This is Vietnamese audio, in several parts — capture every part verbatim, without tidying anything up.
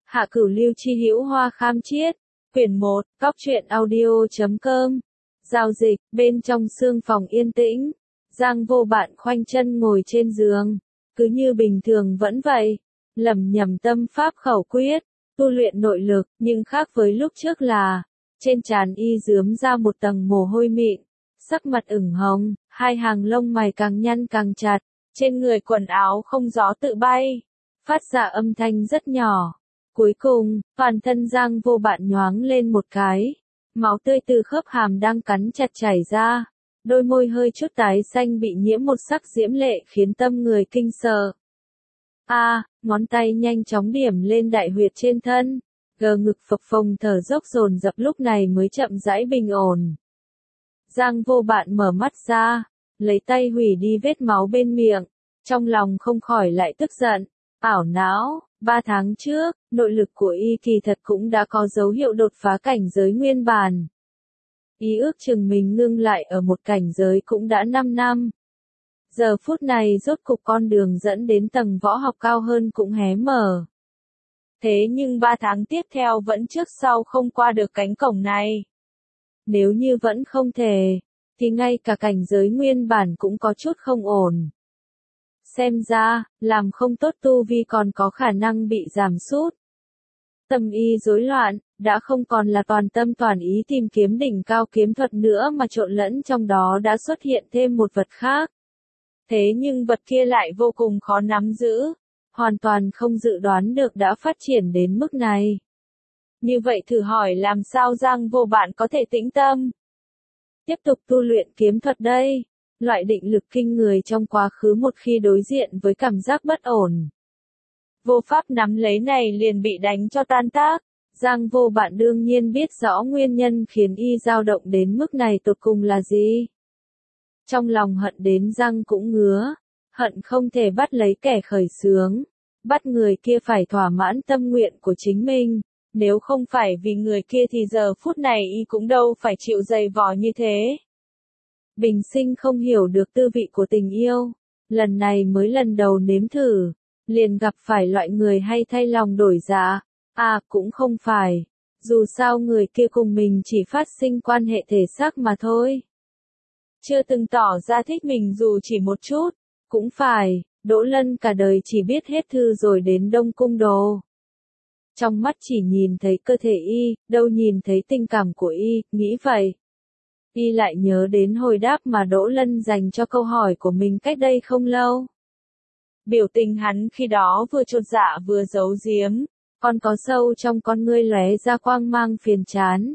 Hạ Cửu Lưu chi hữu Hoa Kham Chiết, quyển một, cóc truyện audio chấm com. Giao dịch, bên trong sương phòng yên tĩnh, Giang Vô Bạn khoanh chân ngồi trên giường, cứ như bình thường vẫn vậy, lẩm nhẩm tâm pháp khẩu quyết, tu luyện nội lực, nhưng khác với lúc trước là, trên trán y rướm ra một tầng mồ hôi mịn, sắc mặt ửng hồng, hai hàng lông mày càng nhăn càng chặt, trên người quần áo không gió tự bay, phát ra âm thanh rất nhỏ. Cuối cùng, toàn thân Giang Vô Bạn nhoáng lên một cái, máu tươi từ khớp hàm đang cắn chặt chảy ra, đôi môi hơi chút tái xanh bị nhiễm một sắc diễm lệ khiến tâm người kinh sợ. A, à, ngón tay nhanh chóng điểm lên đại huyệt trên thân, gờ ngực phập phồng thở dốc dồn dập lúc này mới chậm rãi bình ổn. Giang Vô Bạn mở mắt ra, lấy tay hủy đi vết máu bên miệng, trong lòng không khỏi lại tức giận, ảo não. Ba tháng trước, nội lực của y kỳ thật cũng đã có dấu hiệu đột phá cảnh giới nguyên bản. Y ước chừng mình ngưng lại ở một cảnh giới cũng đã năm năm. Giờ phút này rốt cục con đường dẫn đến tầng võ học cao hơn cũng hé mở. Thế nhưng ba tháng tiếp theo vẫn trước sau không qua được cánh cổng này. Nếu như vẫn không thể, thì ngay cả cảnh giới nguyên bản cũng có chút không ổn. Xem ra, làm không tốt tu vi còn có khả năng bị giảm sút. Tâm y rối loạn, đã không còn là toàn tâm toàn ý tìm kiếm đỉnh cao kiếm thuật nữa mà trộn lẫn trong đó đã xuất hiện thêm một vật khác. Thế nhưng vật kia lại vô cùng khó nắm giữ, hoàn toàn không dự đoán được đã phát triển đến mức này. Như vậy thử hỏi làm sao Giang Vô Bạn có thể tĩnh tâm? Tiếp tục tu luyện kiếm thuật đây. Loại định lực kinh người trong quá khứ một khi đối diện với cảm giác bất ổn. Vô pháp nắm lấy này liền bị đánh cho tan tác. Giang Vô Bạn đương nhiên biết rõ nguyên nhân khiến y dao động đến mức này tột cùng là gì. Trong lòng hận đến răng cũng ngứa, hận không thể bắt lấy kẻ khởi xướng, bắt người kia phải thỏa mãn tâm nguyện của chính mình. Nếu không phải vì người kia thì giờ phút này y cũng đâu phải chịu dày vò như thế. Bình sinh không hiểu được tư vị của tình yêu, lần này mới lần đầu nếm thử, liền gặp phải loại người hay thay lòng đổi dạ. À, cũng không phải, dù sao người kia cùng mình chỉ phát sinh quan hệ thể xác mà thôi. Chưa từng tỏ ra thích mình dù chỉ một chút, cũng phải, Đỗ Lân cả đời chỉ biết hết thư rồi đến Đông Cung đồ. Trong mắt chỉ nhìn thấy cơ thể y, đâu nhìn thấy tình cảm của y, nghĩ vậy. Y lại nhớ đến hồi đáp mà Đỗ Lân dành cho câu hỏi của mình cách đây không lâu. Biểu tình hắn khi đó vừa chột dạ vừa giấu giếm, còn có sâu trong con ngươi lóe ra quang mang phiền chán.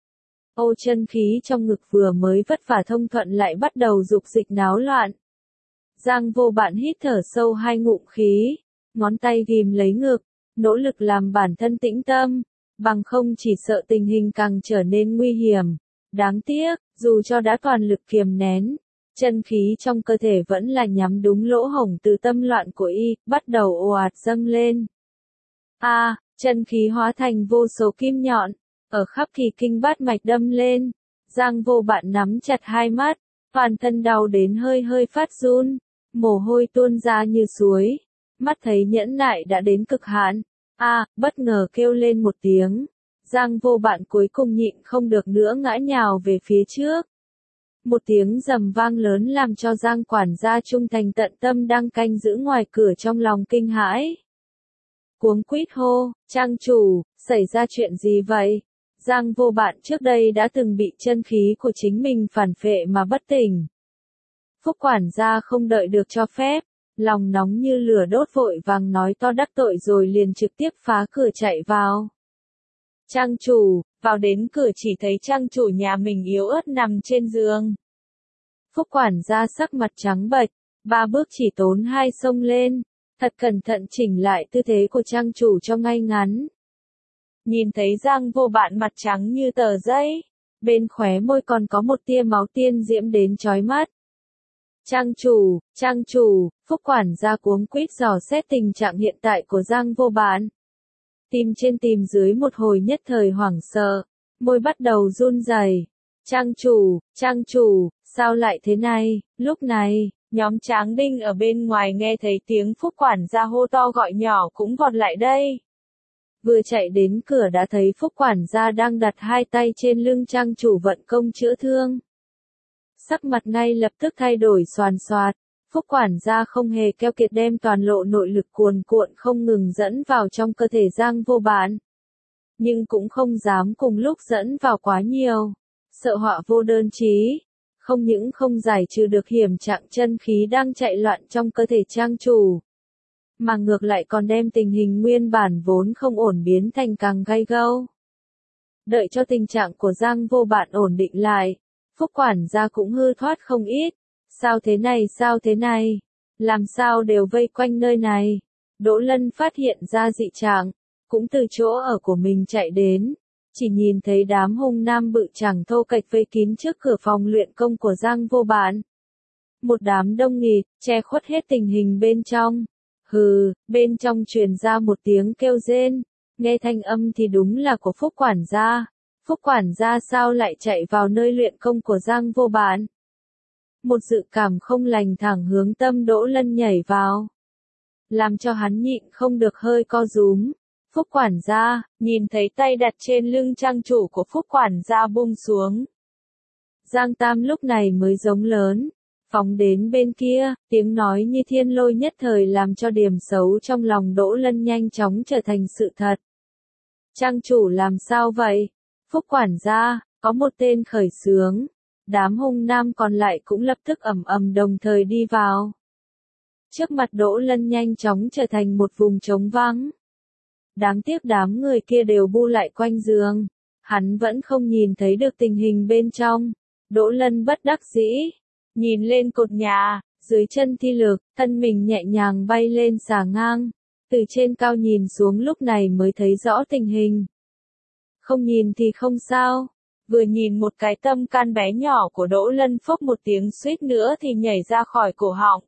Ô chân khí trong ngực vừa mới vất vả thông thuận lại bắt đầu dục dịch náo loạn. Giang Vô Bạn hít thở sâu hai ngụm khí, ngón tay ghim lấy ngực, nỗ lực làm bản thân tĩnh tâm, bằng không chỉ sợ tình hình càng trở nên nguy hiểm. Đáng tiếc, dù cho đã toàn lực kiềm nén, chân khí trong cơ thể vẫn là nhắm đúng lỗ hổng từ tâm loạn của y, bắt đầu ồ ạt dâng lên. A, à, chân khí hóa thành vô số kim nhọn, ở khắp kỳ kinh bát mạch đâm lên. Giang Vô Bạn nắm chặt hai mắt, toàn thân đau đến hơi hơi phát run, mồ hôi tuôn ra như suối, mắt thấy nhẫn nại đã đến cực hạn. A, à, bất ngờ kêu lên một tiếng. Giang Vô Bạn cuối cùng nhịn không được nữa ngã nhào về phía trước. Một tiếng rầm vang lớn làm cho Giang quản gia trung thành tận tâm đang canh giữ ngoài cửa trong lòng kinh hãi. Cuống quýt hô, trang chủ, xảy ra chuyện gì vậy? Giang Vô Bạn trước đây đã từng bị chân khí của chính mình phản phệ mà bất tỉnh. Phúc quản gia không đợi được cho phép, lòng nóng như lửa đốt vội vàng nói to đắc tội rồi liền trực tiếp phá cửa chạy vào. Trang chủ, vào đến cửa chỉ thấy trang chủ nhà mình yếu ớt nằm trên giường. Phúc quản gia sắc mặt trắng bệch, ba bước chỉ tốn hai xông lên, thật cẩn thận chỉnh lại tư thế của trang chủ cho ngay ngắn. Nhìn thấy Giang Vô Bạn mặt trắng như tờ giấy, bên khóe môi còn có một tia máu tiên diễm đến chói mắt. Trang chủ, trang chủ, Phúc quản gia cuống quýt dò xét tình trạng hiện tại của Giang Vô Bạn. Tim trên tim dưới một hồi nhất thời hoảng sợ, môi bắt đầu run rẩy. Trang chủ, trang chủ, sao lại thế này? Lúc này, nhóm Tráng Đinh ở bên ngoài nghe thấy tiếng Phúc quản gia hô to gọi nhỏ cũng vọt lại đây. Vừa chạy đến cửa đã thấy Phúc quản gia đang đặt hai tay trên lưng trang chủ vận công chữa thương. Sắc mặt ngay lập tức thay đổi xoàn xoạt. Phúc quản gia không hề keo kiệt đem toàn lộ nội lực cuồn cuộn không ngừng dẫn vào trong cơ thể Giang Vô Bạn. Nhưng cũng không dám cùng lúc dẫn vào quá nhiều. Sợ họa vô đơn chí. Không những không giải trừ được hiểm trạng chân khí đang chạy loạn trong cơ thể trang chủ. Mà ngược lại còn đem tình hình nguyên bản vốn không ổn biến thành càng gay gâu. Đợi cho tình trạng của Giang Vô Bạn ổn định lại. Phúc quản gia cũng hư thoát không ít. Sao thế này sao thế này? Làm sao đều vây quanh nơi này? Đỗ Lân phát hiện ra dị trạng, cũng từ chỗ ở của mình chạy đến. Chỉ nhìn thấy đám hung nam bự chảng thô kệch vây kín trước cửa phòng luyện công của Giang Vô Bạn. Một đám đông nghịt, che khuất hết tình hình bên trong. Hừ, bên trong truyền ra một tiếng kêu rên. Nghe thanh âm thì đúng là của Phúc quản gia. Phúc quản gia sao lại chạy vào nơi luyện công của Giang Vô Bạn? Một dự cảm không lành thẳng hướng tâm Đỗ Lân nhảy vào. Làm cho hắn nhịn không được hơi co rúm. Phúc quản gia, nhìn thấy tay đặt trên lưng trang chủ của Phúc quản gia buông xuống. Giang Tam lúc này mới giống lớn. Phóng đến bên kia, tiếng nói như thiên lôi nhất thời làm cho điểm xấu trong lòng Đỗ Lân nhanh chóng trở thành sự thật. Trang chủ làm sao vậy? Phúc quản gia, có một tên khởi xướng. Đám hung nam còn lại cũng lập tức ầm ầm đồng thời đi vào. Trước mặt Đỗ Lân nhanh chóng trở thành một vùng trống vắng. Đáng tiếc đám người kia đều bu lại quanh giường. Hắn vẫn không nhìn thấy được tình hình bên trong. Đỗ Lân bất đắc dĩ. Nhìn lên cột nhà, dưới chân thi lực, thân mình nhẹ nhàng bay lên xà ngang. Từ trên cao nhìn xuống lúc này mới thấy rõ tình hình. Không nhìn thì không sao. Vừa nhìn một cái tâm can bé nhỏ của Đỗ Lân phốc một tiếng suýt nữa thì nhảy ra khỏi cổ họng.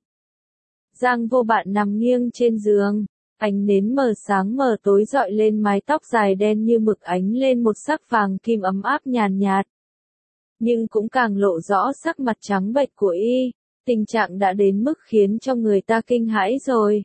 Giang Vô Bạn nằm nghiêng trên giường. Ánh nến mờ sáng mờ tối dọi lên mái tóc dài đen như mực ánh lên một sắc vàng kim ấm áp nhàn nhạt. Nhưng cũng càng lộ rõ sắc mặt trắng bệch của y, tình trạng đã đến mức khiến cho người ta kinh hãi rồi.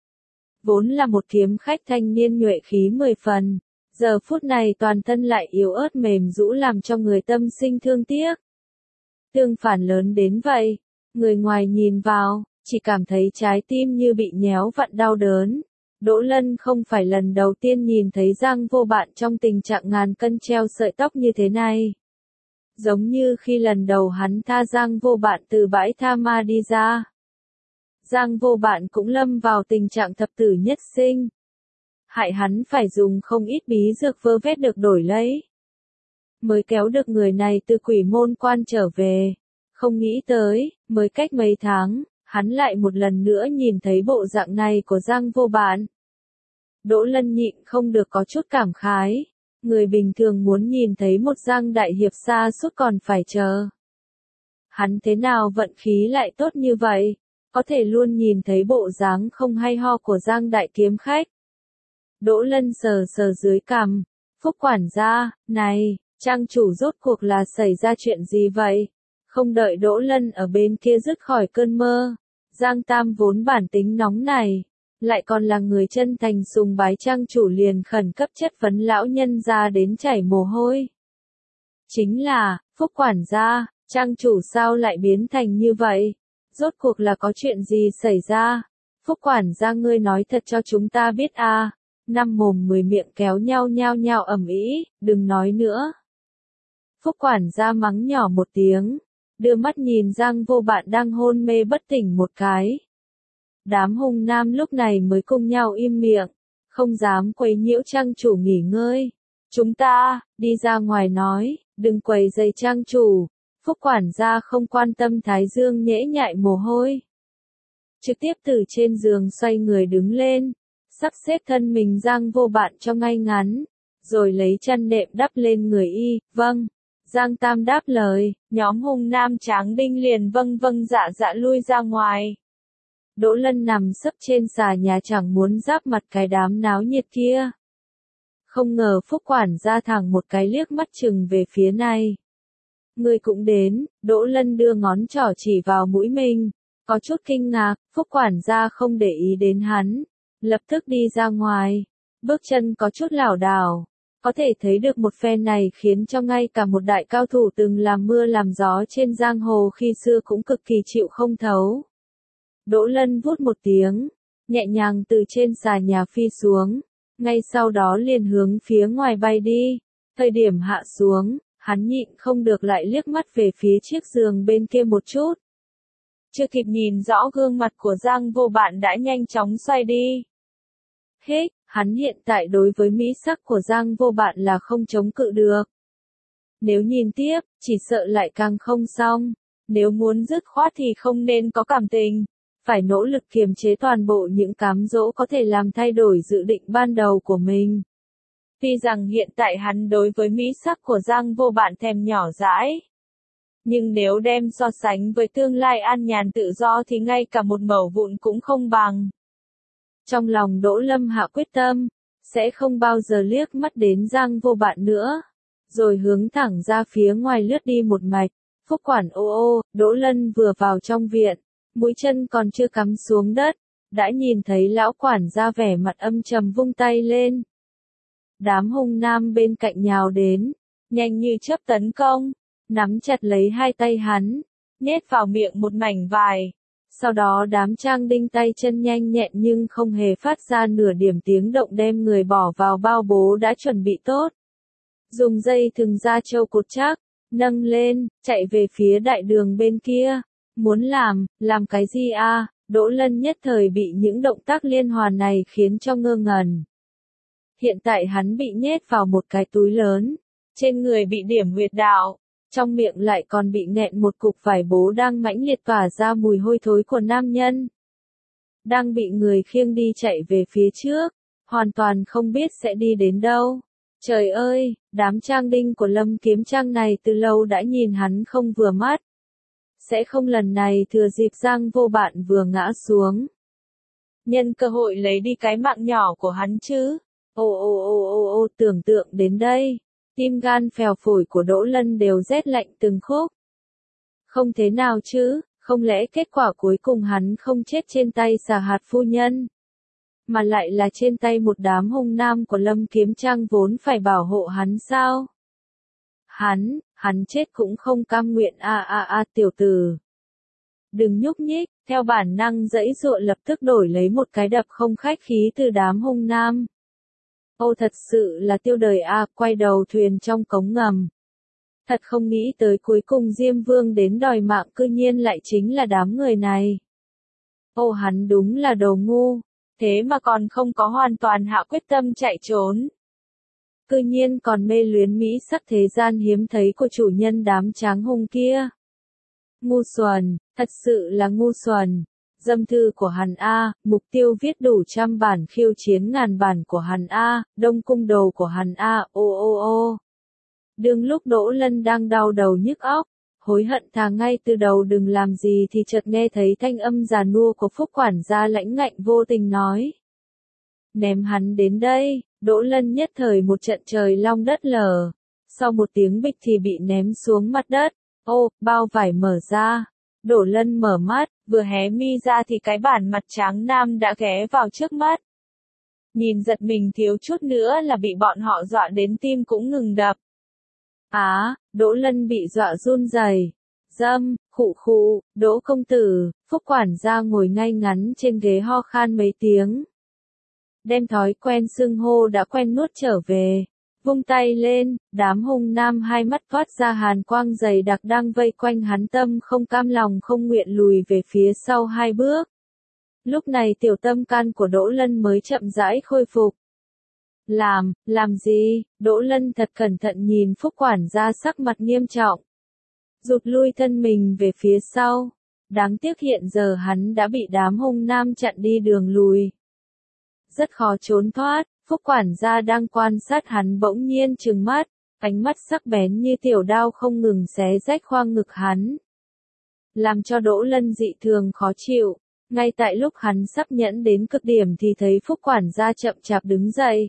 Vốn là một kiếm khách thanh niên nhuệ khí mười phần, giờ phút này toàn thân lại yếu ớt mềm rũ làm cho người tâm sinh thương tiếc. Tương phản lớn đến vậy, người ngoài nhìn vào, chỉ cảm thấy trái tim như bị nhéo vặn đau đớn. Đỗ Lân không phải lần đầu tiên nhìn thấy Giang Vô Bạn trong tình trạng ngàn cân treo sợi tóc như thế này. Giống như khi lần đầu hắn tha Giang Vô Bạn từ bãi tha ma đi ra. Giang Vô Bạn cũng lâm vào tình trạng thập tử nhất sinh. Hại hắn phải dùng không ít bí dược vơ vét được đổi lấy. Mới kéo được người này từ quỷ môn quan trở về. Không nghĩ tới, mới cách mấy tháng, hắn lại một lần nữa nhìn thấy bộ dạng này của Giang Vô Bạn. Đỗ Lân nhịn không được có chút cảm khái. Người bình thường muốn nhìn thấy một Giang đại hiệp xa suốt còn phải chờ. Hắn thế nào vận khí lại tốt như vậy, có thể luôn nhìn thấy bộ dáng không hay ho của Giang đại kiếm khách. Đỗ Lân sờ sờ dưới cằm, Phúc quản gia, này, trang chủ rốt cuộc là xảy ra chuyện gì vậy? Không đợi Đỗ Lân ở bên kia dứt khỏi cơn mơ, Giang Tam vốn bản tính nóng này, lại còn là người chân thành sùng bái trang chủ liền khẩn cấp chất vấn lão nhân ra đến chảy mồ hôi. Chính là, Phúc quản gia, trang chủ sao lại biến thành như vậy? Rốt cuộc là có chuyện gì xảy ra? Phúc quản gia ngươi nói thật cho chúng ta biết a. À. Năm mồm mười miệng kéo nhau nhao nhao ầm ĩ, đừng nói nữa. Phúc quản gia mắng nhỏ một tiếng, đưa mắt nhìn Giang Vô Bạn đang hôn mê bất tỉnh một cái. Đám hung nam lúc này mới cùng nhau im miệng, không dám quấy nhiễu trang chủ nghỉ ngơi. Chúng ta, đi ra ngoài nói, đừng quấy rầy trang chủ. Phúc quản gia không quan tâm thái dương nhễ nhại mồ hôi. Trực tiếp từ trên giường xoay người đứng lên, sắp xếp thân mình Giang Vô Bạn cho ngay ngắn, rồi lấy chăn nệm đắp lên người y, vâng. Giang Tam đáp lời, nhóm hung nam tráng đinh liền vâng vâng dạ dạ lui ra ngoài. Đỗ Lân nằm sấp trên xà nhà chẳng muốn giáp mặt cái đám náo nhiệt kia. Không ngờ Phúc quản gia thẳng một cái liếc mắt chừng về phía này. Người cũng đến, Đỗ Lân đưa ngón trỏ chỉ vào mũi mình, có chút kinh ngạc, Phúc quản gia không để ý đến hắn, lập tức đi ra ngoài. bước chân có chút lảo đảo. Có thể thấy được một phen này khiến cho ngay cả một đại cao thủ từng làm mưa làm gió trên giang hồ khi xưa cũng cực kỳ chịu không thấu. Đỗ Lân vút một tiếng, nhẹ nhàng từ trên xà nhà phi xuống, ngay sau đó liền hướng phía ngoài bay đi. Thời điểm hạ xuống, hắn nhịn không được lại liếc mắt về phía chiếc giường bên kia một chút. Chưa kịp nhìn rõ gương mặt của Giang Vô Bạn đã nhanh chóng xoay đi. Hết, hắn hiện tại đối với mỹ sắc của Giang Vô Bạn là không chống cự được. Nếu nhìn tiếp, chỉ sợ lại càng không xong. Nếu muốn dứt khoát thì không nên có cảm tình. Phải nỗ lực kiềm chế toàn bộ những cám dỗ có thể làm thay đổi dự định ban đầu của mình. Tuy rằng hiện tại hắn đối với mỹ sắc của Giang Vô Bạn thèm nhỏ dãi. Nhưng nếu đem so sánh với tương lai an nhàn tự do thì ngay cả một mẩu vụn cũng không bằng. Trong lòng Đỗ Lâm hạ quyết tâm, sẽ không bao giờ liếc mắt đến Giang Vô Bạn nữa. Rồi hướng thẳng ra phía ngoài lướt đi một mạch. Phúc quản ô ô, Đỗ Lân vừa vào trong viện, mũi chân còn chưa cắm xuống đất, đã nhìn thấy lão quản gia vẻ mặt âm trầm vung tay lên. Đám hung nam bên cạnh nhào đến, nhanh như chớp tấn công, nắm chặt lấy hai tay hắn, nhét vào miệng một mảnh vải. Sau đó đám trang đinh tay chân nhanh nhẹn nhưng không hề phát ra nửa điểm tiếng động đem người bỏ vào bao bố đã chuẩn bị tốt. Dùng dây thừng da trâu cột chắc, nâng lên, chạy về phía đại đường bên kia. Muốn làm, làm cái gì a? Đỗ Lân nhất thời bị những động tác liên hoàn này khiến cho ngơ ngẩn. Hiện tại hắn bị nhét vào một cái túi lớn, trên người bị điểm huyệt đạo, trong miệng lại còn bị nghẹn một cục vải bố đang mãnh liệt tỏa ra mùi hôi thối của nam nhân. Đang bị người khiêng đi chạy về phía trước, hoàn toàn không biết sẽ đi đến đâu. Trời ơi, đám trang đinh của Lâm Kiếm Trang này từ lâu đã nhìn hắn không vừa mắt. Sẽ không lần này thừa dịp Giang Vô Bạn vừa ngã xuống. Nhân cơ hội lấy đi cái mạng nhỏ của hắn chứ. Ô ô ô ô ô tưởng tượng đến đây. Tim gan phèo phổi của Đỗ Lân đều rét lạnh từng khúc. Không thế nào chứ, không lẽ kết quả cuối cùng hắn không chết trên tay Xà Hạt phu nhân. Mà lại là trên tay một đám hung nam của Lâm Kiếm Trang vốn phải bảo hộ hắn sao? Hắn, hắn chết cũng không cam nguyện a a a tiểu tử. Đừng nhúc nhích, theo bản năng dãy dụa lập tức đổi lấy một cái đập không khách khí từ đám hung nam. Ô thật sự là tiêu đời a, quay đầu thuyền trong cống ngầm. Thật không nghĩ tới cuối cùng Diêm Vương đến đòi mạng cư nhiên lại chính là đám người này. Ô hắn đúng là đồ ngu, thế mà còn không có hoàn toàn hạ quyết tâm chạy trốn. Cư nhiên còn mê luyến mỹ sắc thế gian hiếm thấy của chủ nhân đám tráng hung kia. Ngu xuẩn, thật sự là ngu xuẩn. Dâm thư của hắn A, mục tiêu viết đủ trăm bản khiêu chiến ngàn bản của hắn A, đông cung đồ của hắn A, ô ô ô. Đương lúc Đỗ Lân đang đau đầu nhức óc, hối hận thà ngay từ đầu đừng làm gì thì chợt nghe thấy thanh âm già nua của Phúc quản gia lãnh ngạnh vô tình nói. Ném hắn đến đây, Đỗ Lân nhất thời một trận trời long đất lở. Sau một tiếng bịch thì bị ném xuống mặt đất. Ô, bao vải mở ra. Đỗ Lân mở mắt, vừa hé mi ra thì cái bản mặt tráng nam đã ghé vào trước mắt. Nhìn giật mình thiếu chút nữa là bị bọn họ dọa đến tim cũng ngừng đập. Á, Đỗ Lân bị dọa run rẩy. Dâm, khụ khụ, Đỗ công tử, Phúc quản gia ngồi ngay ngắn trên ghế ho khan mấy tiếng. Đem thói quen xưng hô đã quen nuốt trở về. Vung tay lên, đám hung nam hai mắt thoát ra hàn quang dày đặc đang vây quanh hắn tâm không cam lòng không nguyện lùi về phía sau hai bước. Lúc này tiểu tâm can của Đỗ Lân mới chậm rãi khôi phục. Làm, làm gì? Đỗ Lân thật cẩn thận nhìn Phúc quản gia sắc mặt nghiêm trọng. Rụt lui thân mình về phía sau. Đáng tiếc hiện giờ hắn đã bị đám hung nam chặn đi đường lùi. Rất khó trốn thoát. Phúc quản gia đang quan sát hắn bỗng nhiên trừng mắt, ánh mắt sắc bén như tiểu đao không ngừng xé rách khoang ngực hắn. Làm cho Đỗ Lân dị thường khó chịu, ngay tại lúc hắn sắp nhẫn đến cực điểm thì thấy Phúc quản gia chậm chạp đứng dậy.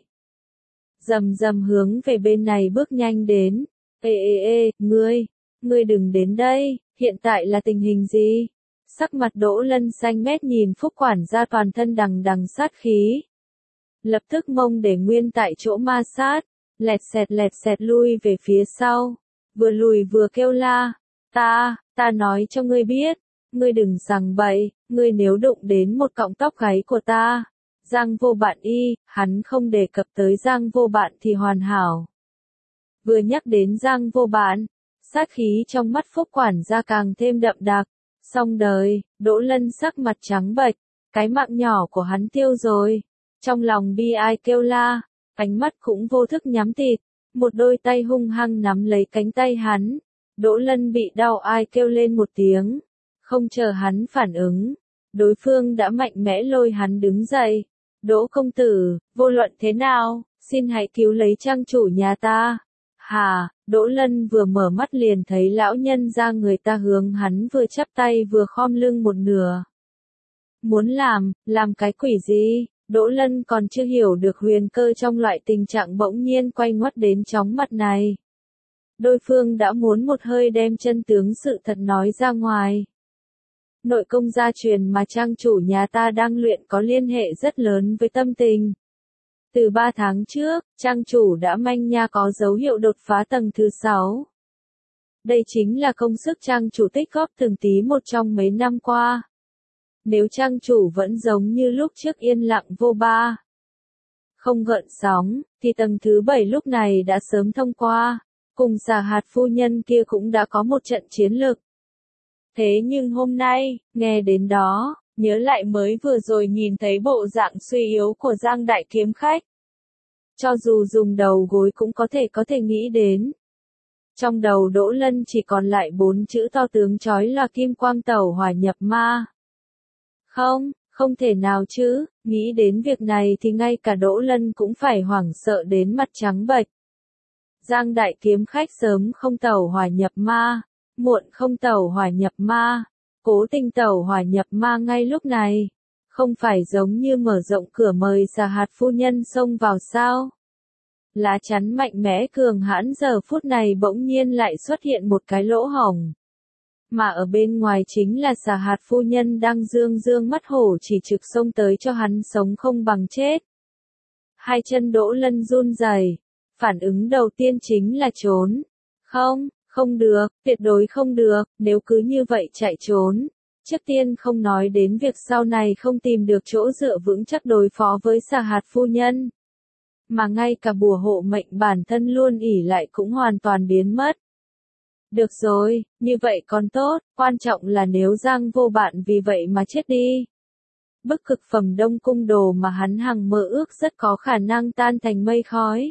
Rầm rầm hướng về bên này bước nhanh đến. Ê ê ê, ngươi, ngươi đừng đến đây, hiện tại là tình hình gì? Sắc mặt Đỗ Lân xanh mét nhìn Phúc quản gia toàn thân đằng đằng sát khí. lập tức mông để nguyên tại chỗ ma sát, lẹt xẹt lẹt xẹt lui về phía sau, vừa lùi vừa kêu la, ta, ta nói cho ngươi biết, ngươi đừng sằng bậy, ngươi nếu đụng đến một cọng tóc gáy của ta, Giang Vô Bạn y, hắn không đề cập tới Giang Vô Bạn thì hoàn hảo. Vừa nhắc đến Giang Vô Bạn, sát khí trong mắt Phúc quản gia càng thêm đậm đặc, xong đời, Đỗ Lân sắc mặt trắng bệch, cái mạng nhỏ của hắn tiêu rồi, trong lòng bi ai kêu la, ánh mắt cũng vô thức nhắm tịt, một đôi tay hung hăng nắm lấy cánh tay hắn, Đỗ Lân bị đau ai kêu lên một tiếng, không chờ hắn phản ứng, đối phương đã mạnh mẽ lôi hắn đứng dậy, Đỗ công tử, vô luận thế nào, xin hãy cứu lấy trang chủ nhà ta. Hà, Đỗ Lân vừa mở mắt liền thấy lão nhân ra người ta hướng hắn vừa chắp tay vừa khom lưng một nửa. Muốn làm, làm cái quỷ gì? Đỗ Lân còn chưa hiểu được huyền cơ trong loại tình trạng bỗng nhiên quay ngoắt đến chóng mặt này. Đối phương đã muốn một hơi đem chân tướng sự thật nói ra ngoài. Nội công gia truyền mà trang chủ nhà ta đang luyện có liên hệ rất lớn với tâm tình. Từ ba tháng trước, trang chủ đã manh nha có dấu hiệu đột phá tầng thứ sáu. Đây chính là công sức trang chủ tích góp từng tí một trong mấy năm qua. Nếu trang chủ vẫn giống như lúc trước yên lặng vô ba, không gợn sóng, thì tầng thứ bảy lúc này đã sớm thông qua, cùng Xà Hạt phu nhân kia cũng đã có một trận chiến lực. Thế nhưng hôm nay, nghe đến đó, nhớ lại mới vừa rồi nhìn thấy bộ dạng suy yếu của Giang Đại Kiếm Khách. Cho dù dùng đầu gối cũng có thể có thể nghĩ đến. Trong đầu Đỗ Lân chỉ còn lại bốn chữ to tướng chói là Kim Quang Tẩu Hỏa Nhập Ma. Không, không thể nào chứ, nghĩ đến việc này thì ngay cả Đỗ Lân cũng phải hoảng sợ đến mặt trắng bệch. Giang Đại Kiếm Khách sớm không tẩu hỏa nhập ma, muộn không tẩu hỏa nhập ma, cố tình tẩu hỏa nhập ma ngay lúc này. Không phải giống như mở rộng cửa mời Xà Hạt phu nhân xông vào sao? Lá chắn mạnh mẽ cường hãn giờ phút này bỗng nhiên lại xuất hiện một cái lỗ hổng. Mà ở bên ngoài chính là Xà Hạt phu nhân đang dương dương mắt hổ chỉ trực xông tới cho hắn sống không bằng chết. Hai chân Đỗ Lân run rẩy, phản ứng đầu tiên chính là trốn. Không, không được, tuyệt đối không được, nếu cứ như vậy chạy trốn. Trước tiên không nói đến việc sau này không tìm được chỗ dựa vững chắc đối phó với Xà Hạt phu nhân. Mà ngay cả bùa hộ mệnh bản thân luôn ỉ lại cũng hoàn toàn biến mất. Được rồi, như vậy còn tốt, quan trọng là nếu Giang Vô Bạn vì vậy mà chết đi. Bức cực phẩm Đông Cung đồ mà hắn hằng mơ ước rất có khả năng tan thành mây khói.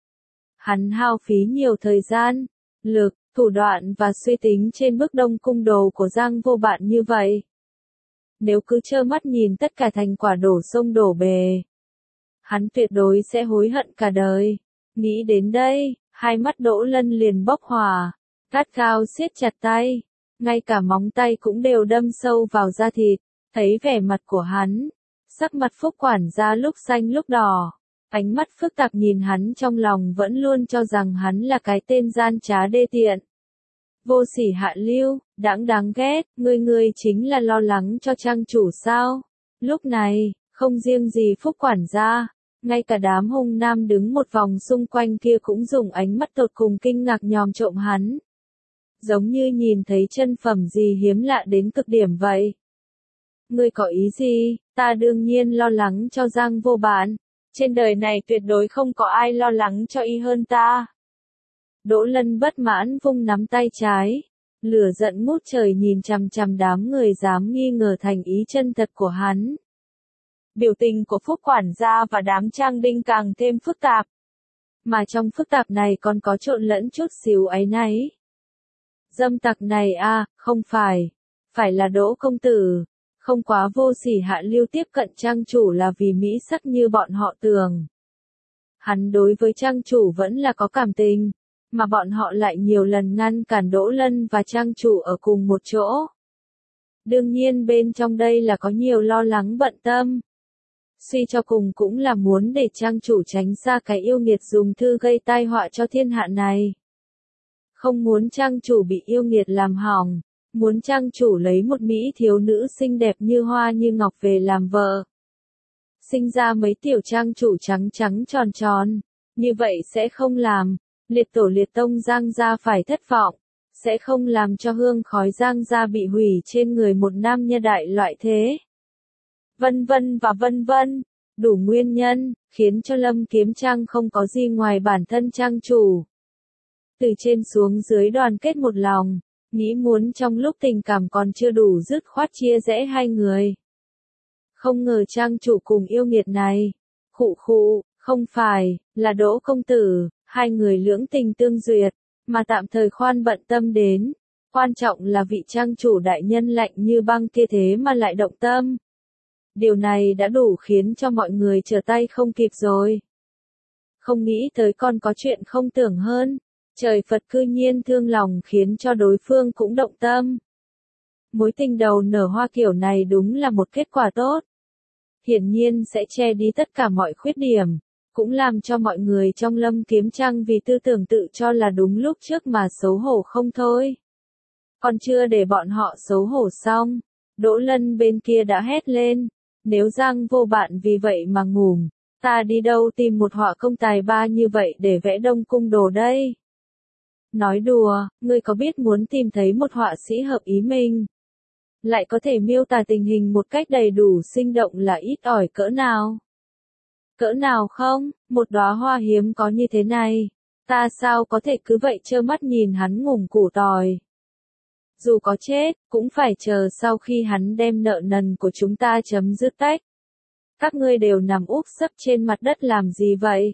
Hắn hao phí nhiều thời gian, lực, thủ đoạn và suy tính trên bức Đông Cung đồ của Giang Vô Bạn như vậy. Nếu cứ trơ mắt nhìn tất cả thành quả đổ sông đổ bề, hắn tuyệt đối sẽ hối hận cả đời. Nghĩ đến đây, hai mắt Đỗ Lân liền bốc hỏa, gắt gao siết chặt tay, ngay cả móng tay cũng đều đâm sâu vào da thịt. Thấy vẻ mặt của hắn, sắc mặt Phúc quản gia lúc xanh lúc đỏ, ánh mắt phức tạp nhìn hắn trong lòng vẫn luôn cho rằng hắn là cái tên gian trá đê tiện. Vô sỉ hạ lưu, đáng đáng ghét, ngươi ngươi chính là lo lắng cho trang chủ sao? Lúc này, không riêng gì Phúc quản gia, ngay cả đám hung nam đứng một vòng xung quanh kia cũng dùng ánh mắt tột cùng kinh ngạc nhòm trộm hắn. Giống như nhìn thấy chân phẩm gì hiếm lạ đến cực điểm vậy. Ngươi có ý gì? Ta đương nhiên lo lắng cho Giang Vô Bạn. Trên đời này tuyệt đối không có ai lo lắng cho y hơn ta. Đỗ Lân bất mãn vung nắm tay trái. Lửa giận ngút trời nhìn chằm chằm đám người dám nghi ngờ thành ý chân thật của hắn. Biểu tình của Phúc quản gia và đám trang đinh càng thêm phức tạp. Mà trong phức tạp này còn có trộn lẫn chút xíu áy náy. Dâm tặc này a, à, không phải. Phải là Đỗ công tử. Không quá vô sỉ hạ lưu tiếp cận trang chủ là vì mỹ sắc như bọn họ tưởng. Hắn đối với trang chủ vẫn là có cảm tình, mà bọn họ lại nhiều lần ngăn cản Đỗ Lân và trang chủ ở cùng một chỗ. Đương nhiên bên trong đây là có nhiều lo lắng bận tâm. Suy cho cùng cũng là muốn để trang chủ tránh xa cái yêu nghiệt dùng thư gây tai họa cho thiên hạ này. Không muốn trang chủ bị yêu nghiệt làm hỏng. Muốn trang chủ lấy một mỹ thiếu nữ xinh đẹp như hoa như ngọc về làm vợ. sinh ra mấy tiểu trang chủ trắng trắng tròn tròn, như vậy sẽ không làm, liệt tổ liệt tông Giang gia phải thất vọng, sẽ không làm cho hương khói Giang gia bị hủy trên người một nam nhân đại loại thế. Vân vân và vân vân, đủ nguyên nhân, khiến cho Lâm Kiếm Trang không có gì ngoài bản thân trang chủ. Từ trên xuống dưới đoàn kết một lòng, nghĩ muốn trong lúc tình cảm còn chưa đủ dứt khoát chia rẽ hai người. Không ngờ trang chủ cùng yêu nghiệt này, khụ khụ, không phải, là Đỗ công tử, hai người lưỡng tình tương duyệt, mà tạm thời khoan bận tâm đến. Quan trọng là vị trang chủ đại nhân lạnh như băng kia thế mà lại động tâm. Điều này đã đủ khiến cho mọi người trở tay không kịp rồi. Không nghĩ tới còn có chuyện không tưởng hơn. Trời Phật cư nhiên thương lòng khiến cho đối phương cũng động tâm. Mối tình đầu nở hoa kiểu này đúng là một kết quả tốt. Hiển nhiên sẽ che đi tất cả mọi khuyết điểm, cũng làm cho mọi người trong Lâm Kiếm Trang vì tư tưởng tự cho là đúng lúc trước mà xấu hổ không thôi. Còn chưa để bọn họ xấu hổ xong, Đỗ Lân bên kia đã hét lên, nếu Giang Vô Bạn vì vậy mà ngủm, ta đi đâu tìm một họa công tài ba như vậy để vẽ Đông Cung đồ đây? Nói đùa, ngươi có biết muốn tìm thấy một họa sĩ hợp ý mình, lại có thể miêu tả tình hình một cách đầy đủ sinh động là ít ỏi cỡ nào? Cỡ nào không, một đóa hoa hiếm có như thế này, ta sao có thể cứ vậy trơ mắt nhìn hắn ngủm củ tỏi? Dù có chết, cũng phải chờ sau khi hắn đem nợ nần của chúng ta chấm dứt tách. Các ngươi đều nằm úp sấp trên mặt đất làm gì vậy?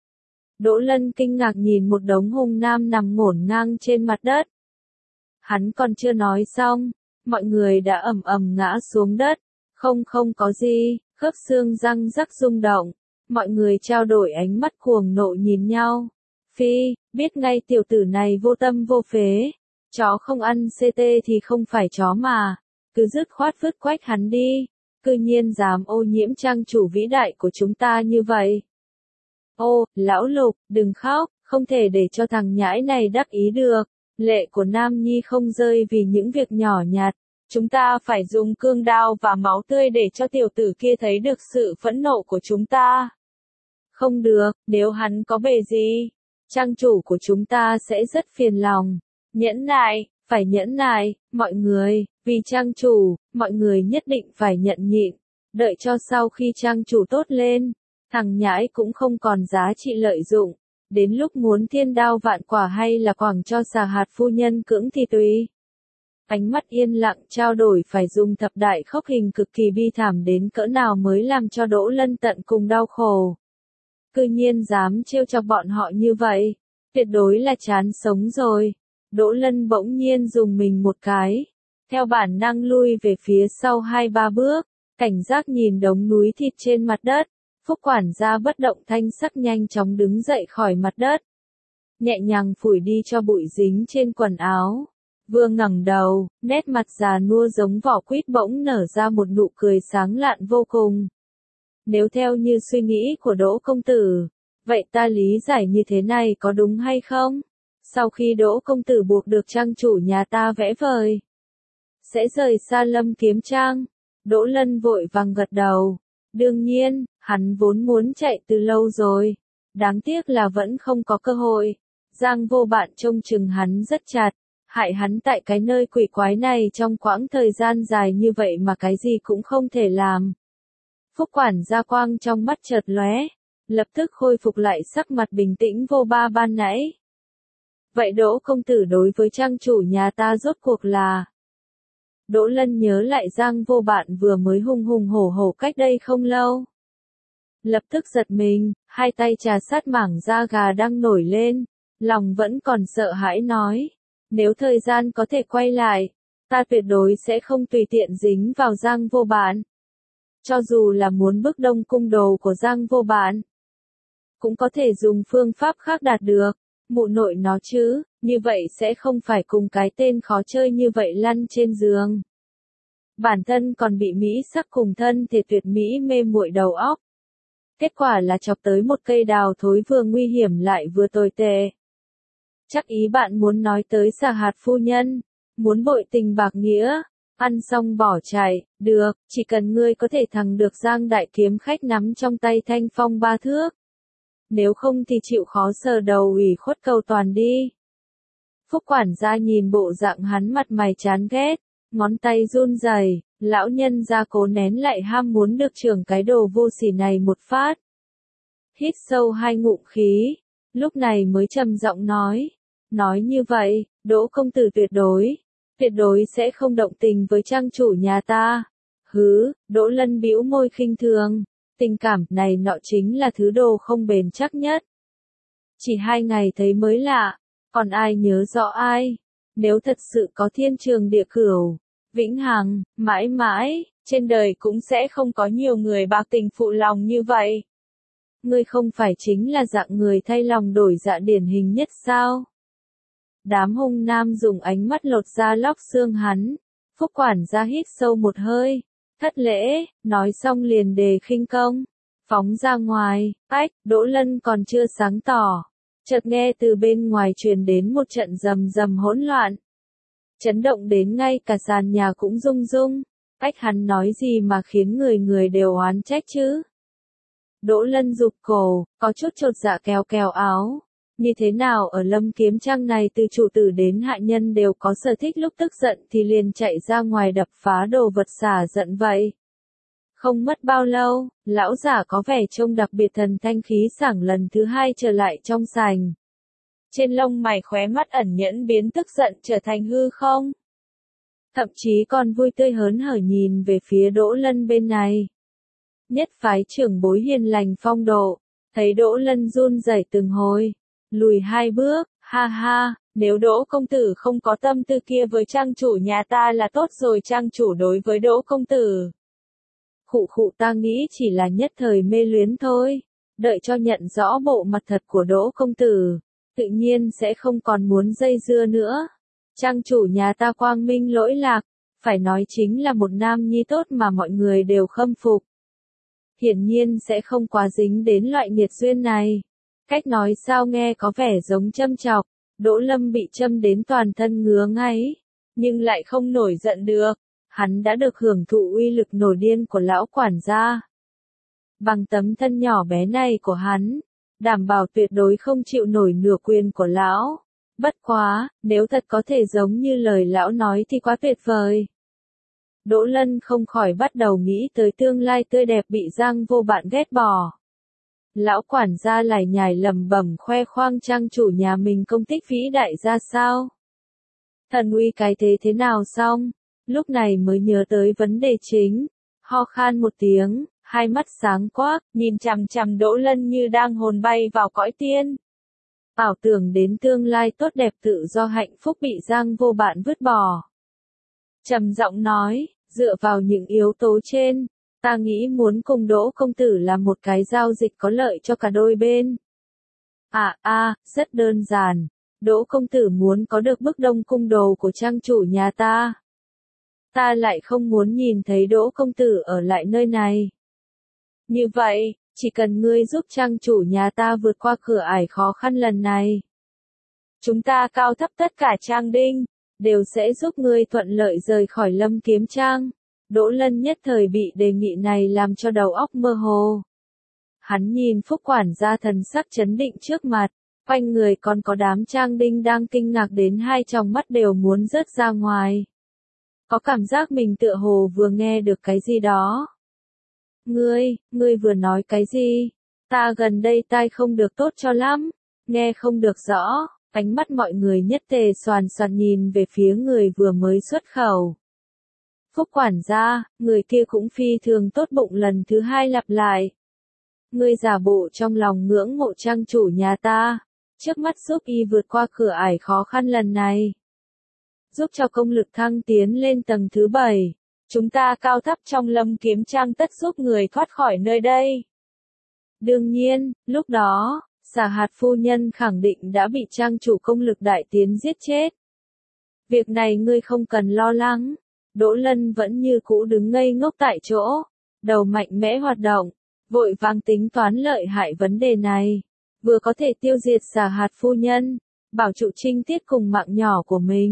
Đỗ Lân kinh ngạc nhìn một đống hung nam nằm ngổn ngang trên mặt đất. Hắn còn chưa nói xong, mọi người đã ầm ầm ngã xuống đất. Không không có gì, khớp xương răng rắc rung động. Mọi người trao đổi ánh mắt cuồng nộ nhìn nhau. Phi, biết ngay tiểu tử này vô tâm vô phế. Chó không ăn xê tê thì không phải chó mà. Cứ dứt khoát vứt quách hắn đi. Cư nhiên dám ô nhiễm trang chủ vĩ đại của chúng ta như vậy. Ô, lão Lục, đừng khóc, không thể để cho thằng nhãi này đắc ý được. Lệ của Nam Nhi không rơi vì những việc nhỏ nhặt. Chúng ta phải dùng cương đao và máu tươi để cho tiểu tử kia thấy được sự phẫn nộ của chúng ta. Không được, nếu hắn có bề gì, trang chủ của chúng ta sẽ rất phiền lòng. Nhẫn nại, phải nhẫn nại, mọi người, vì trang chủ, mọi người nhất định phải nhận nhịn. Đợi cho sau khi trang chủ tốt lên, thằng nhãi cũng không còn giá trị lợi dụng. Đến lúc muốn thiên đao vạn quả hay là quẳng cho xà hạt phu nhân cưỡng thì tùy. Ánh mắt yên lặng trao đổi phải dùng thập đại khốc hình cực kỳ bi thảm đến cỡ nào mới làm cho Đỗ Lân tận cùng đau khổ. Cư nhiên dám trêu chọc bọn họ như vậy, tuyệt đối là chán sống rồi. Đỗ Lân bỗng nhiên dùng mình một cái, theo bản năng lui về phía sau hai ba bước, cảnh giác nhìn đống núi thịt trên mặt đất. Phúc quản gia bất động thanh sắc nhanh chóng đứng dậy khỏi mặt đất, nhẹ nhàng phủi đi cho bụi dính trên quần áo. Vừa ngẩng đầu, nét mặt già nua giống vỏ quýt bỗng nở ra một nụ cười sáng lạn vô cùng. Nếu theo như suy nghĩ của Đỗ công tử, vậy ta lý giải như thế này có đúng hay không? Sau khi Đỗ công tử buộc được trang chủ nhà ta vẽ vời, sẽ rời xa Lâm Kiếm Trang. Đỗ Lân vội vàng gật đầu. Đương nhiên, hắn vốn muốn chạy từ lâu rồi. Đáng tiếc là vẫn không có cơ hội. Giang Vô Bạn trông chừng hắn rất chặt. Hại hắn tại cái nơi quỷ quái này trong quãng thời gian dài như vậy mà cái gì cũng không thể làm. Phúc quản gia quang trong mắt chợt lóe, lập tức khôi phục lại sắc mặt bình tĩnh vô ba ban nãy. Vậy Đỗ công tử đối với trang chủ nhà ta rốt cuộc là... Đỗ Lân nhớ lại Giang Vô Bạn vừa mới hùng hùng hổ hổ cách đây không lâu. Lập tức giật mình, hai tay trà sát mảng da gà đang nổi lên, lòng vẫn còn sợ hãi nói. Nếu thời gian có thể quay lại, ta tuyệt đối sẽ không tùy tiện dính vào Giang Vô Bạn. Cho dù là muốn bức Đông Cung đồ của Giang Vô Bạn, cũng có thể dùng phương pháp khác đạt được. Mụ nội nó chứ, như vậy sẽ không phải cùng cái tên khó chơi như vậy lăn trên giường. Bản thân còn bị mỹ sắc cùng thân thể tuyệt mỹ mê muội đầu óc. Kết quả là chọc tới một cây đào thối vừa nguy hiểm lại vừa tồi tệ. Chắc ý bạn muốn nói tới xà hạt phu nhân, muốn bội tình bạc nghĩa, Ăn xong bỏ chạy, được, chỉ cần ngươi có thể thắng được Giang đại kiếm khách nắm trong tay thanh phong ba thước. Nếu không thì chịu khó sờ đầu ủy khuất cầu toàn đi. Phúc quản gia nhìn bộ dạng hắn mặt mày chán ghét, ngón tay run rẩy, lão nhân gia cố nén lại ham muốn được trưởng cái đồ vô sỉ này một phát. Hít sâu hai ngụm khí, lúc này mới trầm giọng nói, nói như vậy, Đỗ công tử tuyệt đối, tuyệt đối sẽ không động tình với trang chủ nhà ta. Hứ, Đỗ Lân bĩu môi khinh thường, tình cảm này nọ chính là thứ đồ không bền chắc nhất. Chỉ hai ngày thấy mới lạ, còn ai nhớ rõ ai, nếu thật sự có thiên trường địa cửu, vĩnh hằng, mãi mãi, trên đời cũng sẽ không có nhiều người bạc tình phụ lòng như vậy. Ngươi không phải chính là dạng người thay lòng đổi dạ điển hình nhất sao? Đám hung nam dùng ánh mắt lột da lóc xương hắn, Phúc quản gia hít sâu một hơi, thất lễ, nói xong liền đề khinh công, phóng ra ngoài. Ách, Đỗ Lân còn chưa sáng tỏ, chợt nghe từ bên ngoài truyền đến một trận rầm rầm hỗn loạn, chấn động đến ngay cả sàn nhà cũng rung rung. Ách, hắn nói gì mà khiến người người đều oán trách chứ? Đỗ Lân rụt cổ, có chút chột dạ kéo kéo áo. Như thế nào ở Lâm Kiếm Trang này từ chủ tử đến hạ nhân đều có sở thích lúc tức giận thì liền chạy ra ngoài đập phá đồ vật xả giận vậy? Không mất bao lâu, lão giả có vẻ trông đặc biệt thần thanh khí sảng lần thứ hai trở lại trong sành. Trên lông mày khóe mắt ẩn nhẫn biến tức giận trở thành hư không. Thậm chí còn vui tươi hớn hở nhìn về phía Đỗ Lân bên này. Nhất phái trưởng bối hiền lành phong độ, thấy Đỗ Lân run rẩy từng hồi, lùi hai bước, ha ha, nếu Đỗ công tử không có tâm tư kia với trang chủ nhà ta là tốt rồi, trang chủ đối với Đỗ công tử. Khụ khụ, ta nghĩ chỉ là nhất thời mê luyến thôi, đợi cho nhận rõ bộ mặt thật của Đỗ công tử, tự nhiên sẽ không còn muốn dây dưa nữa. Trang chủ nhà ta quang minh lỗi lạc, phải nói chính là một nam nhi tốt mà mọi người đều khâm phục. Hiển nhiên sẽ không quá dính đến loại nghiệt duyên này. Cách nói sao nghe có vẻ giống châm chọc, Đỗ Lâm bị châm đến toàn thân ngứa ngáy, nhưng lại không nổi giận được, hắn đã được hưởng thụ uy lực nổi điên của lão quản gia. Bằng tấm thân nhỏ bé này của hắn, đảm bảo tuyệt đối không chịu nổi nửa quyền của lão. Bất quá, nếu thật có thể giống như lời lão nói thì quá tuyệt vời. Đỗ Lân không khỏi bắt đầu nghĩ tới tương lai tươi đẹp bị Giang Vô Bạn ghét bỏ. Lão quản gia lải nhải lẩm bẩm khoe khoang trang chủ nhà mình công tích vĩ đại ra sao. Thần uy cái thế thế nào xong, lúc này mới nhớ tới vấn đề chính, ho khan một tiếng, hai mắt sáng quắc, nhìn chằm chằm Đỗ Lân như đang hồn bay vào cõi tiên. Ảo tưởng đến tương lai tốt đẹp tự do hạnh phúc bị Giang Vô Bạn vứt bỏ. Trầm giọng nói, dựa vào những yếu tố trên, ta nghĩ muốn cùng Đỗ công tử là một cái giao dịch có lợi cho cả đôi bên. À a, rất đơn giản, Đỗ công tử muốn có được bức đông cung đồ của trang chủ nhà ta. Ta lại không muốn nhìn thấy Đỗ công tử ở lại nơi này. Như vậy, chỉ cần ngươi giúp trang chủ nhà ta vượt qua cửa ải khó khăn lần này, chúng ta cao thấp tất cả Trang Đinh đều sẽ giúp ngươi thuận lợi rời khỏi Lâm Kiếm Trang. Đỗ Lân nhất thời bị đề nghị này làm cho đầu óc mơ hồ. Hắn nhìn Phúc quản gia thần sắc chấn định trước mặt, quanh người còn có đám Trang Đinh đang kinh ngạc đến hai tròng mắt đều muốn rớt ra ngoài. Có cảm giác mình tựa hồ vừa nghe được cái gì đó. Ngươi, ngươi vừa nói cái gì? Ta gần đây tai không được tốt cho lắm, nghe không được rõ. Ánh mắt mọi người nhất tề xoàn xoàn nhìn về phía người vừa mới xuất khẩu. Phúc quản gia, người kia cũng phi thường tốt bụng lần thứ hai lặp lại. Ngươi giả bộ trong lòng ngưỡng mộ trang chủ nhà ta, trước mắt giúp y vượt qua cửa ải khó khăn lần này. Giúp cho công lực thăng tiến lên tầng thứ bảy, chúng ta cao thấp trong Lâm Kiếm Trang tất giúp người thoát khỏi nơi đây. Đương nhiên, lúc đó, Xà Hạt phu nhân khẳng định đã bị trang chủ công lực đại tiến giết chết. Việc này ngươi không cần lo lắng. Đỗ Lân vẫn như cũ đứng ngây ngốc tại chỗ, đầu mạnh mẽ hoạt động, vội vàng tính toán lợi hại vấn đề này, vừa có thể tiêu diệt Xà Hạt phu nhân, bảo trụ trinh tiết cùng mạng nhỏ của mình,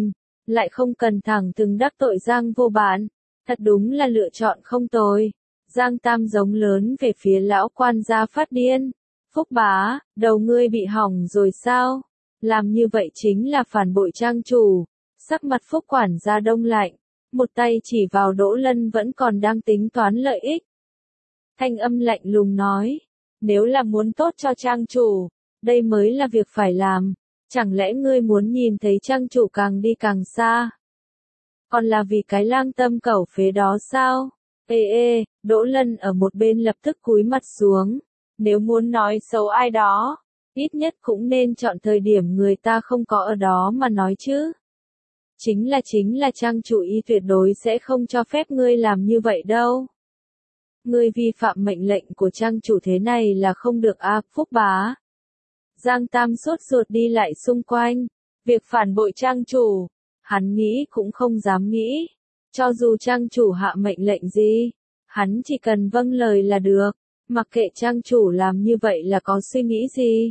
lại không cần thẳng thừng đắc tội Giang Vô Bạn, thật đúng là lựa chọn không tồi. Giang Tam giống lớn về phía lão quan gia phát điên. Phúc bá, đầu ngươi bị hỏng rồi sao? Làm như vậy chính là phản bội trang chủ. Sắc mặt Phúc quản gia đông lạnh, một tay chỉ vào Đỗ Lân vẫn còn đang tính toán lợi ích. Thanh âm lạnh lùng nói, nếu là muốn tốt cho trang chủ, đây mới là việc phải làm. Chẳng lẽ ngươi muốn nhìn thấy trang chủ càng đi càng xa? Còn là vì cái lang tâm cẩu phế đó sao? Ê ê, Đỗ Lân ở một bên lập tức cúi mặt xuống. Nếu muốn nói xấu ai đó, ít nhất cũng nên chọn thời điểm người ta không có ở đó mà nói chứ. Chính là chính là trang chủ y tuyệt đối sẽ không cho phép ngươi làm như vậy đâu. Ngươi vi phạm mệnh lệnh của trang chủ thế này là không được a, Phúc bá. Giang Tam sốt ruột đi lại xung quanh. Việc phản bội trang chủ, hắn nghĩ cũng không dám nghĩ. Cho dù trang chủ hạ mệnh lệnh gì, hắn chỉ cần vâng lời là được. Mặc kệ trang chủ làm như vậy là có suy nghĩ gì.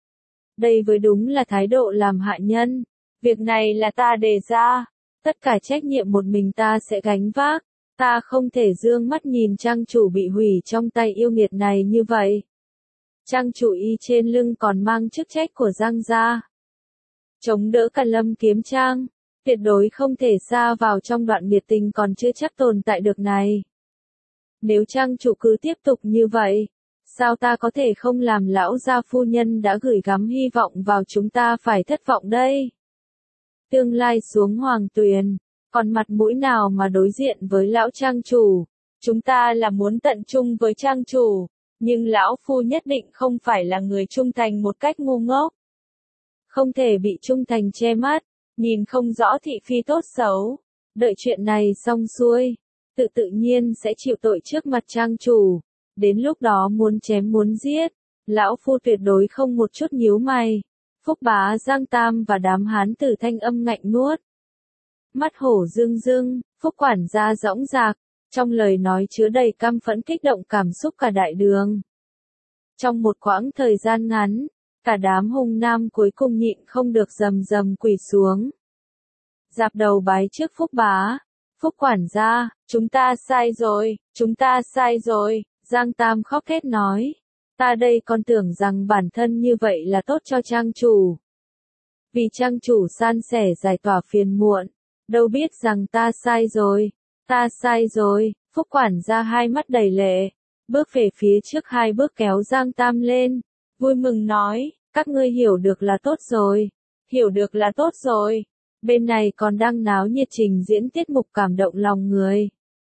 Đây với đúng là thái độ làm hạ nhân. Việc này là ta đề ra. Tất cả trách nhiệm một mình ta sẽ gánh vác. Ta không thể dương mắt nhìn trang chủ bị hủy trong tay yêu nghiệt này như vậy. Trang chủ y trên lưng còn mang chức trách của Giang gia. Chống đỡ cả Lâm Kiếm Trang. Tuyệt đối không thể xa vào trong đoạn nghiệt tình còn chưa chắc tồn tại được này. Nếu trang chủ cứ tiếp tục như vậy, sao ta có thể không làm lão gia phu nhân đã gửi gắm hy vọng vào chúng ta phải thất vọng đây? Tương lai xuống hoàng tuyền, còn mặt mũi nào mà đối diện với lão trang chủ? Chúng ta là muốn tận trung với trang chủ, nhưng lão phu nhất định không phải là người trung thành một cách ngu ngốc. Không thể bị trung thành che mắt, nhìn không rõ thị phi tốt xấu. Đợi chuyện này xong xuôi, tự tự nhiên sẽ chịu tội trước mặt trang chủ. Đến lúc đó muốn chém muốn giết, lão phu tuyệt đối không một chút nhíu mày. Phúc bá Giang Tam và đám hán tử thanh âm ngạnh nuốt. Mắt hổ rưng rưng, Phúc quản gia dõng dạc, trong lời nói chứa đầy căm phẫn kích động cảm xúc cả đại đường. Trong một quãng thời gian ngắn, cả đám hung nam cuối cùng nhịn không được rầm rầm quỳ xuống. Dạp đầu bái trước Phúc bá. Phúc quản gia, chúng ta sai rồi, chúng ta sai rồi, Giang Tam khóc thét nói. Ta đây còn tưởng rằng bản thân như vậy là tốt cho trang chủ. Vì trang chủ san sẻ giải tỏa phiền muộn, đâu biết rằng ta sai rồi, ta sai rồi, Phúc quản gia hai mắt đầy lệ, bước về phía trước hai bước kéo Giang Tam lên, vui mừng nói, các ngươi hiểu được là tốt rồi, hiểu được là tốt rồi. Bên này còn đang náo nhiệt trình diễn tiết mục cảm động lòng người.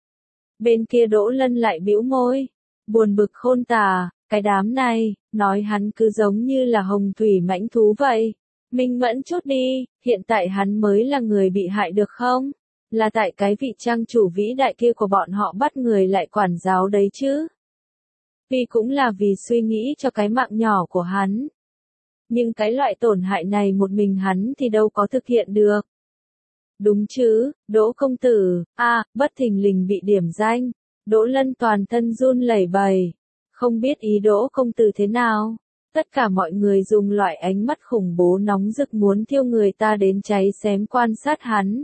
Bên kia Đỗ Lân lại bĩu môi, buồn bực khôn tả, cái đám này, nói hắn cứ giống như là hồng thủy mãnh thú vậy. Minh mẫn chút đi, hiện tại hắn mới là người bị hại được không? Là tại cái vị trang chủ vĩ đại kia của bọn họ bắt người lại quản giáo đấy chứ. Vì cũng là vì suy nghĩ cho cái mạng nhỏ của hắn. Nhưng cái loại tổn hại này một mình hắn thì đâu có thực hiện được. Đúng chứ, Đỗ công tử, a à, bất thình lình bị điểm danh. Đỗ Lân toàn thân run lẩy bẩy. Không biết ý Đỗ công tử thế nào. Tất cả mọi người dùng loại ánh mắt khủng bố nóng rực muốn thiêu người ta đến cháy xém quan sát hắn.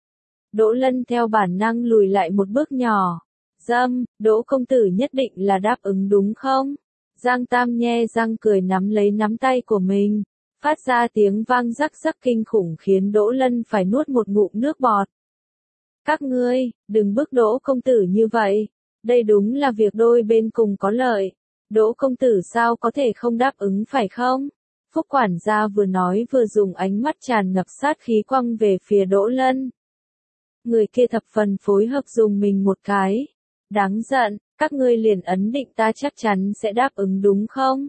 Đỗ Lân theo bản năng lùi lại một bước nhỏ. Dâm, Đỗ công tử nhất định là đáp ứng đúng không? Giang Tam nhe răng cười nắm lấy nắm tay của mình, phát ra tiếng vang rắc rắc kinh khủng khiến Đỗ Lân phải nuốt một ngụm nước bọt. Các ngươi, đừng bức Đỗ công tử như vậy, đây đúng là việc đôi bên cùng có lợi. Đỗ công tử sao có thể không đáp ứng phải không? Phúc quản gia vừa nói vừa dùng ánh mắt tràn ngập sát khí quăng về phía Đỗ Lân. Người kia thập phần phối hợp dùng mình một cái. Đáng giận, các ngươi liền ấn định ta chắc chắn sẽ đáp ứng đúng không?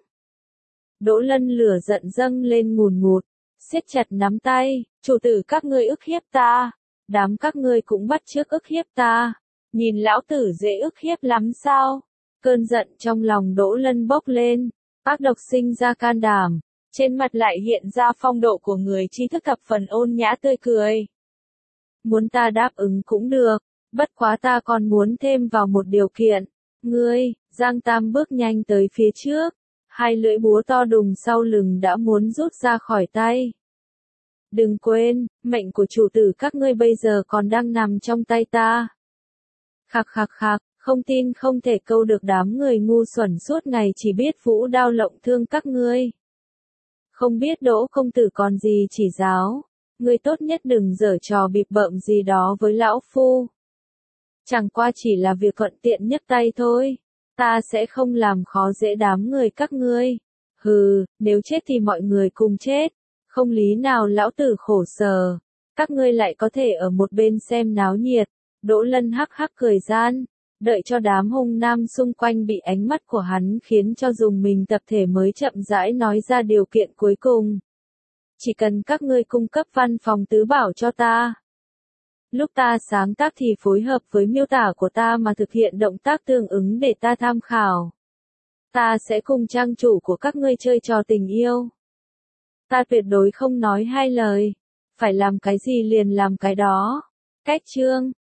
Đỗ Lân lửa giận dâng lên ngùn ngụt, siết chặt nắm tay, chủ tử các ngươi ức hiếp ta, đám các ngươi cũng bắt chước ức hiếp ta, nhìn lão tử dễ ức hiếp lắm sao? Cơn giận trong lòng Đỗ Lân bốc lên, ác độc sinh ra can đảm, trên mặt lại hiện ra phong độ của người tri thức thập phần ôn nhã tươi cười. Muốn ta đáp ứng cũng được, bất quá ta còn muốn thêm vào một điều kiện. Ngươi, Giang Tam bước nhanh tới phía trước, hai lưỡi búa to đùng sau lưng đã muốn rút ra khỏi tay. Đừng quên, mệnh của chủ tử các ngươi bây giờ còn đang nằm trong tay ta. Khạc khạc khạc, không tin không thể câu được đám người ngu xuẩn suốt ngày chỉ biết vũ đao lộng thương các ngươi. Không biết Đỗ công tử còn gì chỉ giáo, ngươi tốt nhất đừng giở trò bịp bợm gì đó với lão phu. Chẳng qua chỉ là việc thuận tiện nhấc tay thôi, ta sẽ không làm khó dễ đám người các ngươi. Hừ, nếu chết thì mọi người cùng chết, không lý nào lão tử khổ sở, các ngươi lại có thể ở một bên xem náo nhiệt. Đỗ Lân hắc hắc cười gian, đợi cho đám hung nam xung quanh bị ánh mắt của hắn khiến cho dùng mình tập thể mới chậm rãi nói ra điều kiện cuối cùng. Chỉ cần các ngươi cung cấp văn phòng tứ bảo cho ta. Lúc ta sáng tác thì phối hợp với miêu tả của ta mà thực hiện động tác tương ứng để ta tham khảo. Ta sẽ cùng trang chủ của các ngươi chơi trò tình yêu. Ta tuyệt đối không nói hai lời, phải làm cái gì liền làm cái đó. Cách chương